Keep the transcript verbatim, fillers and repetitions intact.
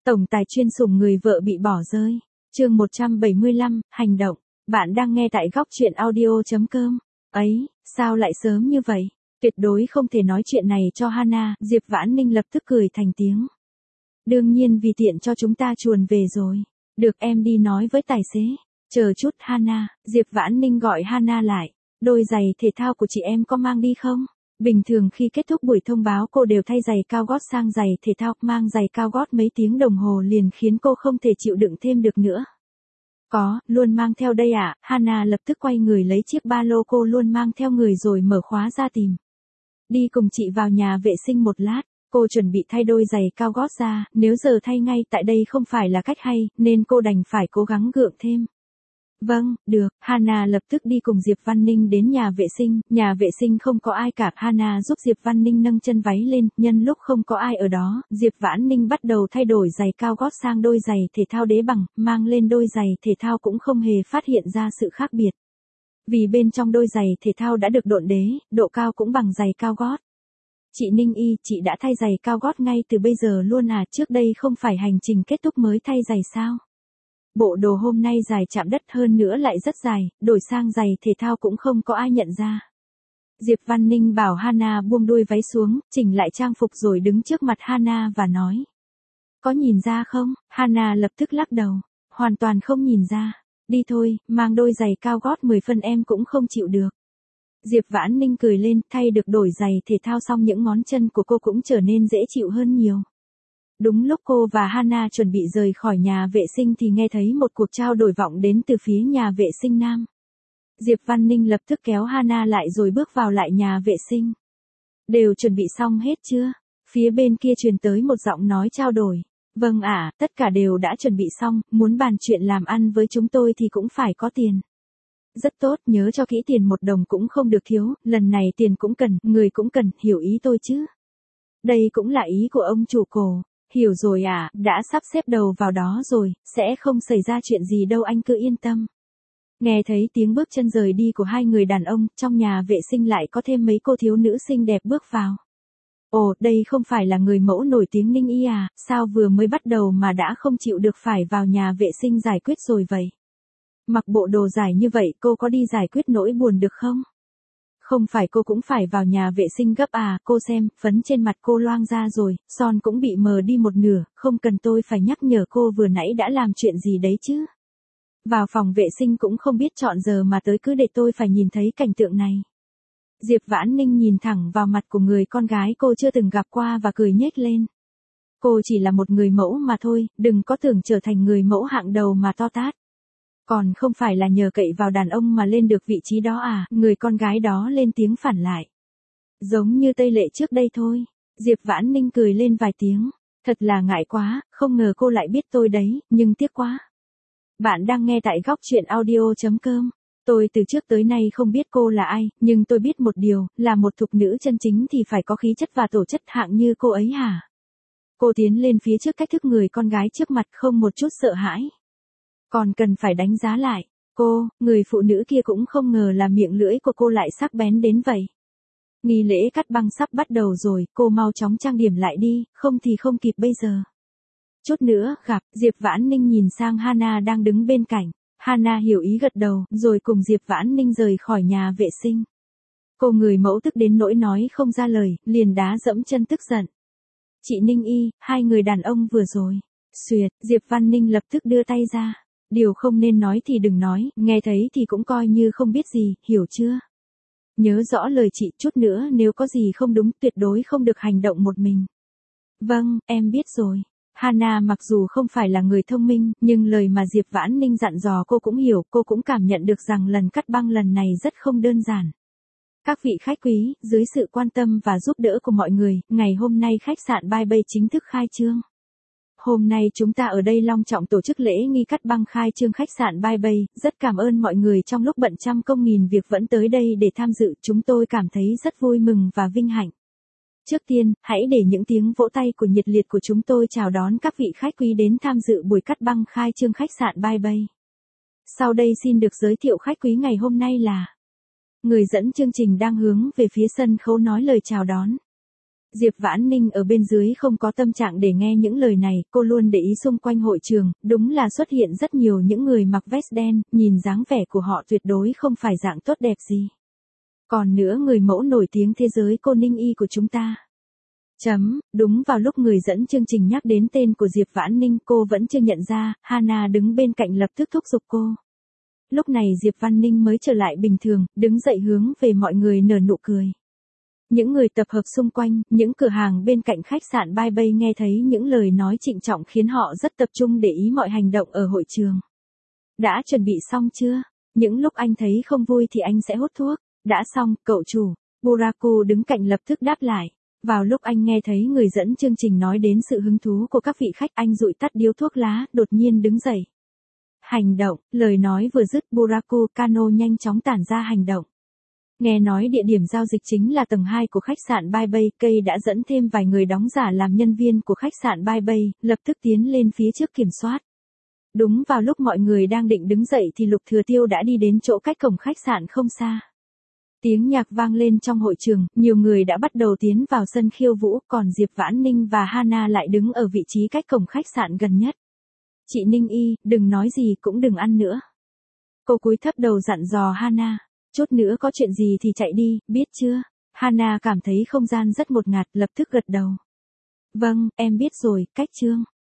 Tổng tài chuyên sủng người vợ bị bỏ rơi. Chương một trăm bảy mươi lăm, hành động. Bạn đang nghe tại góc truyện audio chấm com. Ấy, sao lại sớm như vậy? Tuyệt đối không thể nói chuyện này cho Hana, Diệp Vãn Ninh lập tức cười thành tiếng. Đương nhiên vì tiện cho chúng ta chuồn về rồi. Được, em đi nói với tài xế. Chờ chút Hana, Diệp Vãn Ninh gọi Hana lại. Đôi giày thể thao của chị em có mang đi không? Bình thường khi kết thúc buổi thông báo cô đều thay giày cao gót sang giày thể thao, mang giày cao gót mấy tiếng đồng hồ liền khiến cô không thể chịu đựng thêm được nữa. Có, luôn mang theo đây ạ, à? Hana lập tức quay người lấy chiếc ba lô cô luôn mang theo người rồi mở khóa ra tìm. Đi cùng chị vào nhà vệ sinh một lát, cô chuẩn bị thay đôi giày cao gót ra, nếu giờ thay ngay tại đây không phải là cách hay, nên cô đành phải cố gắng gượng thêm. Vâng, được, Hana lập tức đi cùng Diệp Văn Ninh đến nhà vệ sinh, nhà vệ sinh không có ai cả, Hana giúp Diệp Văn Ninh nâng chân váy lên, nhân lúc không có ai ở đó, Diệp Vãn Ninh bắt đầu thay đổi giày cao gót sang đôi giày thể thao đế bằng, mang lên đôi giày thể thao cũng không hề phát hiện ra sự khác biệt. Vì bên trong đôi giày thể thao đã được độn đế, độ cao cũng bằng giày cao gót. Chị Ninh Y, chị đã thay giày cao gót ngay từ bây giờ luôn à, trước đây không phải hành trình kết thúc mới thay giày sao? Bộ đồ hôm nay dài chạm đất hơn nữa lại rất dài, đổi sang giày thể thao cũng không có ai nhận ra. Diệp Văn Ninh bảo Hana buông đuôi váy xuống, chỉnh lại trang phục rồi đứng trước mặt Hana và nói. Có nhìn ra không? Hana lập tức lắc đầu. Hoàn toàn không nhìn ra. Đi thôi, mang đôi giày cao gót mười phân em cũng không chịu được. Diệp Vãn Ninh cười lên, thay được đổi giày thể thao xong những ngón chân của cô cũng trở nên dễ chịu hơn nhiều. Đúng lúc cô và Hana chuẩn bị rời khỏi nhà vệ sinh thì nghe thấy một cuộc trao đổi vọng đến từ phía nhà vệ sinh nam. Diệp Văn Ninh lập tức kéo Hana lại rồi bước vào lại nhà vệ sinh. Đều chuẩn bị xong hết chưa? Phía bên kia truyền tới một giọng nói trao đổi. Vâng ạ, tất cả đều đã chuẩn bị xong, muốn bàn chuyện làm ăn với chúng tôi thì cũng phải có tiền. Rất tốt, nhớ cho kỹ tiền một đồng cũng không được thiếu, lần này tiền cũng cần, người cũng cần, hiểu ý tôi chứ? Đây cũng là ý của ông chủ cổ. Hiểu rồi à, đã sắp xếp đầu vào đó rồi, sẽ không xảy ra chuyện gì đâu anh cứ yên tâm. Nghe thấy tiếng bước chân rời đi của hai người đàn ông, trong nhà vệ sinh lại có thêm mấy cô thiếu nữ xinh đẹp bước vào. Ồ, đây không phải là người mẫu nổi tiếng Ninh Y à, sao vừa mới bắt đầu mà đã không chịu được phải vào nhà vệ sinh giải quyết rồi vậy? Mặc bộ đồ dài như vậy cô có đi giải quyết nỗi buồn được không? Không phải cô cũng phải vào nhà vệ sinh gấp à, cô xem, phấn trên mặt cô loang ra rồi, son cũng bị mờ đi một nửa, không cần tôi phải nhắc nhở cô vừa nãy đã làm chuyện gì đấy chứ. Vào phòng vệ sinh cũng không biết chọn giờ mà tới cứ để tôi phải nhìn thấy cảnh tượng này. Diệp Vãn Ninh nhìn thẳng vào mặt của người con gái cô chưa từng gặp qua và cười nhếch lên. Cô chỉ là một người mẫu mà thôi, đừng có tưởng trở thành người mẫu hạng đầu mà to tát. Còn không phải là nhờ cậy vào đàn ông mà lên được vị trí đó à, người con gái đó lên tiếng phản lại. Giống như Tây Lệ trước đây thôi. Diệp Vãn Ninh cười lên vài tiếng. Thật là ngại quá, không ngờ cô lại biết tôi đấy, nhưng tiếc quá. Bạn đang nghe tại góc truyện audio chấm com. Tôi từ trước tới nay không biết cô là ai, nhưng tôi biết một điều, là một thục nữ chân chính thì phải có khí chất và tổ chất hạng như cô ấy hả? Cô tiến lên phía trước cách thức người con gái trước mặt không một chút sợ hãi. Còn cần phải đánh giá lại, cô, người phụ nữ kia cũng không ngờ là miệng lưỡi của cô lại sắc bén đến vậy. Nghi lễ cắt băng sắp bắt đầu rồi, cô mau chóng trang điểm lại đi, không thì không kịp bây giờ. Chút nữa, gặp, Diệp Vãn Ninh nhìn sang Hana đang đứng bên cạnh. Hana hiểu ý gật đầu, rồi cùng Diệp Vãn Ninh rời khỏi nhà vệ sinh. Cô người mẫu tức đến nỗi nói không ra lời, liền đá dẫm chân tức giận. Chị Ninh Y, hai người đàn ông vừa rồi. Xuyệt, Diệp Văn Ninh lập tức đưa tay ra. Điều không nên nói thì đừng nói, nghe thấy thì cũng coi như không biết gì, hiểu chưa? Nhớ rõ lời chị, chút nữa nếu có gì không đúng tuyệt đối không được hành động một mình. Vâng, em biết rồi. Hana mặc dù không phải là người thông minh, nhưng lời mà Diệp Vãn Ninh dặn dò cô cũng hiểu, cô cũng cảm nhận được rằng lần cắt băng lần này rất không đơn giản. Các vị khách quý, dưới sự quan tâm và giúp đỡ của mọi người, ngày hôm nay khách sạn Bay Bay chính thức khai trương. Hôm nay chúng ta ở đây long trọng tổ chức lễ nghi cắt băng khai trương khách sạn Bay Bay, rất cảm ơn mọi người trong lúc bận trăm công nghìn việc vẫn tới đây để tham dự, chúng tôi cảm thấy rất vui mừng và vinh hạnh. Trước tiên, hãy để những tiếng vỗ tay của nhiệt liệt của chúng tôi chào đón các vị khách quý đến tham dự buổi cắt băng khai trương khách sạn Bay Bay. Sau đây xin được giới thiệu khách quý ngày hôm nay là người dẫn chương trình đang hướng về phía sân khấu nói lời chào đón. Diệp Vãn Ninh ở bên dưới không có tâm trạng để nghe những lời này, cô luôn để ý xung quanh hội trường, đúng là xuất hiện rất nhiều những người mặc vest đen, nhìn dáng vẻ của họ tuyệt đối không phải dạng tốt đẹp gì. Còn nữa người mẫu nổi tiếng thế giới cô Ninh Y của chúng ta. Chấm, đúng vào lúc người dẫn chương trình nhắc đến tên của Diệp Vãn Ninh cô vẫn chưa nhận ra, Hana đứng bên cạnh lập tức thúc giục cô. Lúc này Diệp Văn Ninh mới trở lại bình thường, đứng dậy hướng về mọi người nở nụ cười. Những người tập hợp xung quanh, những cửa hàng bên cạnh khách sạn Bai Bay nghe thấy những lời nói trịnh trọng khiến họ rất tập trung để ý mọi hành động ở hội trường. Đã chuẩn bị xong chưa? Những lúc anh thấy không vui thì anh sẽ hút thuốc. Đã xong, cậu chủ. Buraku đứng cạnh lập tức đáp lại. Vào lúc anh nghe thấy người dẫn chương trình nói đến sự hứng thú của các vị khách, anh dụi tắt điếu thuốc lá, đột nhiên đứng dậy. Hành động, lời nói vừa dứt Buraku Kano nhanh chóng tản ra hành động. Nghe nói địa điểm giao dịch chính là tầng hai của khách sạn Bai Bay, Cây đã dẫn thêm vài người đóng giả làm nhân viên của khách sạn Bai Bay, lập tức tiến lên phía trước kiểm soát. Đúng vào lúc mọi người đang định đứng dậy thì Lục Thừa Tiêu đã đi đến chỗ cách cổng khách sạn không xa. Tiếng nhạc vang lên trong hội trường, nhiều người đã bắt đầu tiến vào sân khiêu vũ, còn Diệp Vãn Ninh và Hana lại đứng ở vị trí cách cổng khách sạn gần nhất. Chị Ninh Y, đừng nói gì cũng đừng ăn nữa. Cô cúi thấp đầu dặn dò Hana. Chút nữa có chuyện gì thì chạy đi, biết chưa? Hana cảm thấy không gian rất ngột ngạt, lập tức gật đầu. Vâng, em biết rồi, cách trương.